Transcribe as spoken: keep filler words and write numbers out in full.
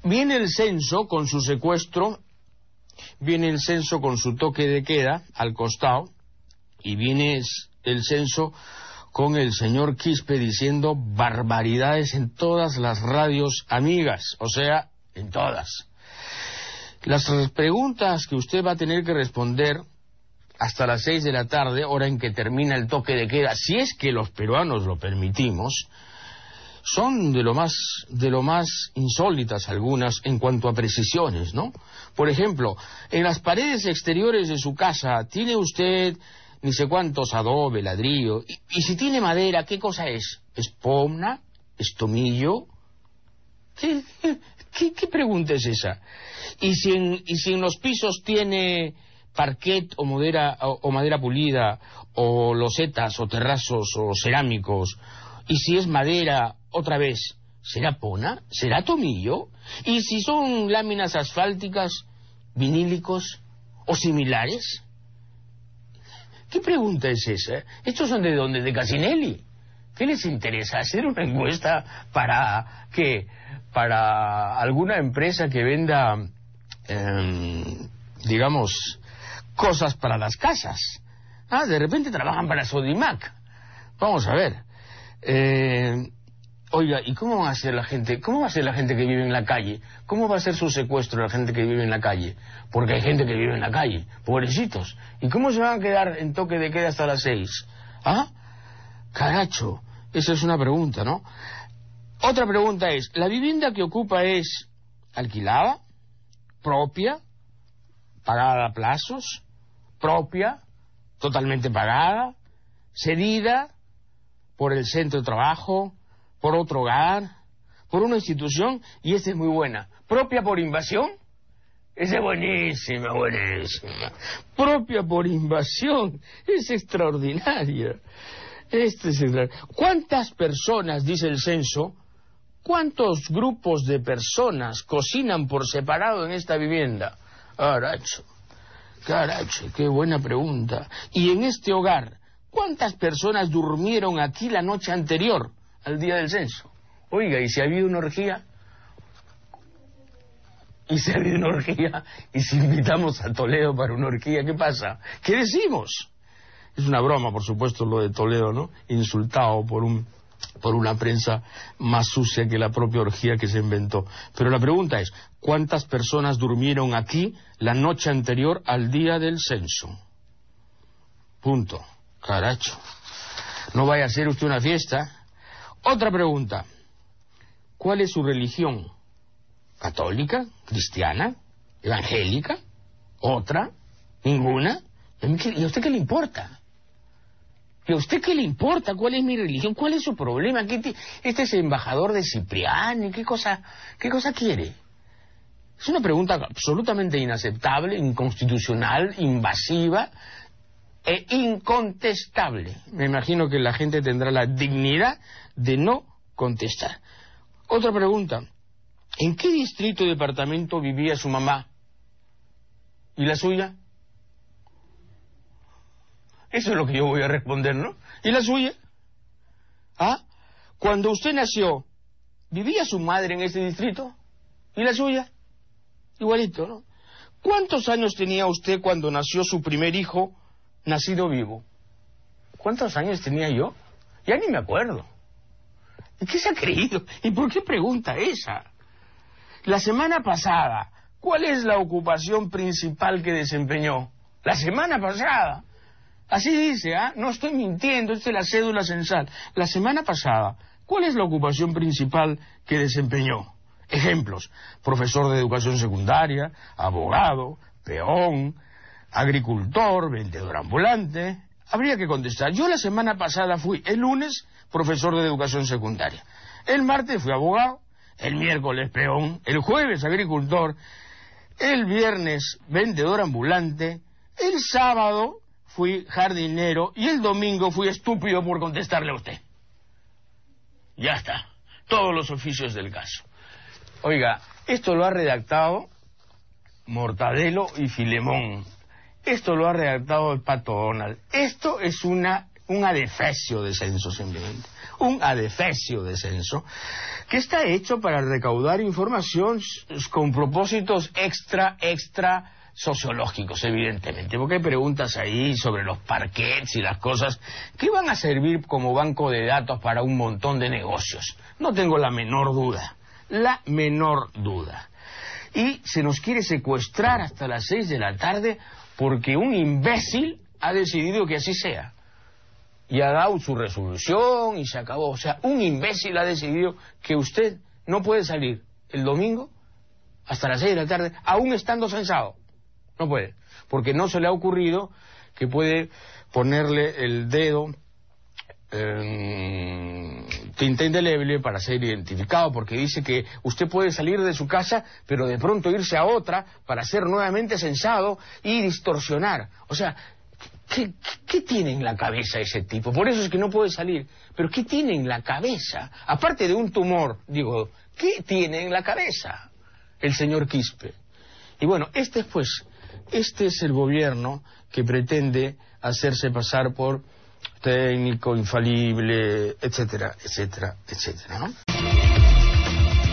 Viene el censo con su secuestro, viene el censo con su toque de queda al costado, y viene el censo con el señor Quispe diciendo barbaridades en todas las radios amigas, o sea, en todas. Las preguntas que usted va a tener que responder hasta las seis de la tarde, hora en que termina el toque de queda, si es que los peruanos lo permitimos, son de lo más de lo más insólitas algunas en cuanto a precisiones, ¿no? Por ejemplo, en las paredes exteriores de su casa, ¿tiene usted ni sé cuántos adobe, ladrillo? Y, y si tiene madera, ¿qué cosa es? ¿Es pomna? ¿Es tomillo? ¿Qué, qué, qué pregunta es esa? ¿Y si en, y si en los pisos tiene parquet o madera, o, o madera pulida, o losetas, o terrazos, o cerámicos? ¿Y si es madera, otra vez, será pona? ¿Será tomillo? ¿Y si son láminas asfálticas, vinílicos o similares? ¿Qué pregunta es esa? ¿Estos son de dónde? ¿De Casinelli? ¿Qué les interesa? ¿Hacer una encuesta para qué? ¿Para alguna empresa que venda, eh, digamos, cosas para las casas? Ah, de repente trabajan para Sodimac. Vamos a ver. Eh, oiga, ¿y cómo va a ser la gente? ¿Cómo va a ser la gente que vive en la calle? ¿Cómo va a ser su secuestro la gente que vive en la calle? Porque hay gente que vive en la calle, pobrecitos. ¿Y cómo se van a quedar en toque de queda hasta las seis? ¿Ah? Caracho, esa es una pregunta, ¿no? Otra pregunta es, ¿la vivienda que ocupa es alquilada, propia, pagada a plazos, propia, totalmente pagada, cedida por el centro de trabajo, por otro hogar, por una institución? Y esta es muy buena. ¿Propia por invasión? Esa es buenísima, buenísima. Propia por invasión, es extraordinaria. Este es extraordinario. ¿Cuántas personas, dice el censo, cuántos grupos de personas cocinan por separado en esta vivienda? Caracho, caracho, qué buena pregunta. Y en este hogar, ¿cuántas personas durmieron aquí la noche anterior al día del censo? Oiga, ¿y si ha habido una orgía? ¿Y si ha habido una orgía? ¿Y si invitamos a Toledo para una orgía? ¿Qué pasa? ¿Qué decimos? Es una broma, por supuesto, lo de Toledo, ¿no? Insultado por un por una prensa más sucia que la propia orgía que se inventó. Pero la pregunta es, ¿cuántas personas durmieron aquí la noche anterior al día del censo? Punto. Caracho. No vaya a hacer usted una fiesta. Otra pregunta. ¿Cuál es su religión? ¿Católica? ¿Cristiana? ¿Evangélica? ¿Otra? ¿Ninguna? ¿Y a usted qué le importa? ¿Y a usted qué le importa? ¿Cuál es mi religión? ¿Cuál es su problema? ¿Qué te... Este es embajador de Cipriani. ¿Qué cosa, qué cosa quiere? Es una pregunta absolutamente inaceptable, inconstitucional, invasiva e incontestable. Me imagino que la gente tendrá la dignidad de no contestar. Otra pregunta. ¿En qué distrito y departamento vivía su mamá? ¿Y la suya? Eso es lo que yo voy a responder, ¿no? ¿Y la suya? ¿Ah? Cuando usted nació, ¿vivía su madre en ese distrito? ¿Y la suya? Igualito, ¿no? ¿Cuántos años tenía usted cuando nació su primer hijo nacido vivo? ¿Cuántos años tenía yo? Ya ni me acuerdo. ¿Y qué se ha creído? ¿Y por qué pregunta esa? La semana pasada, ¿cuál es la ocupación principal que desempeñó? La semana pasada. Así dice, ¿ah? No estoy mintiendo, esta es la cédula censal. La semana pasada, ¿cuál es la ocupación principal que desempeñó? Ejemplos: profesor de educación secundaria, abogado, peón, agricultor, vendedor ambulante. Habría que contestar. Yo la semana pasada fui, el lunes, profesor de educación secundaria. El martes fui abogado, el miércoles peón, el jueves agricultor, el viernes vendedor ambulante, el sábado fui jardinero y el domingo fui estúpido por contestarle a usted. Ya está, todos los oficios del caso. Oiga, esto lo ha redactado Mortadelo y Filemón. Esto lo ha redactado el Pato Donald. Esto es una un adefesio de censo simplemente, un adefesio de censo que está hecho para recaudar información con propósitos extra, extra sociológicos, evidentemente, porque hay preguntas ahí sobre los parquets y las cosas que van a servir como banco de datos para un montón de negocios, no tengo la menor duda, la menor duda. Y se nos quiere secuestrar hasta las seis de la tarde porque un imbécil ha decidido que así sea. Y ha dado su resolución y se acabó. O sea, un imbécil ha decidido que usted no puede salir el domingo hasta las seis de la tarde, aún estando censado. No puede, porque no se le ha ocurrido que puede ponerle el dedo en tinta indeleble para ser identificado, porque dice que usted puede salir de su casa, pero de pronto irse a otra para ser nuevamente censado y distorsionar. O sea, ¿Qué, ¿Qué tiene en la cabeza ese tipo? Por eso es que no puede salir. Pero ¿qué tiene en la cabeza? Aparte de un tumor, digo, ¿qué tiene en la cabeza el señor Quispe? Y bueno, este pues, este es el gobierno que pretende hacerse pasar por técnico, infalible, etcétera, etcétera, etcétera, ¿no?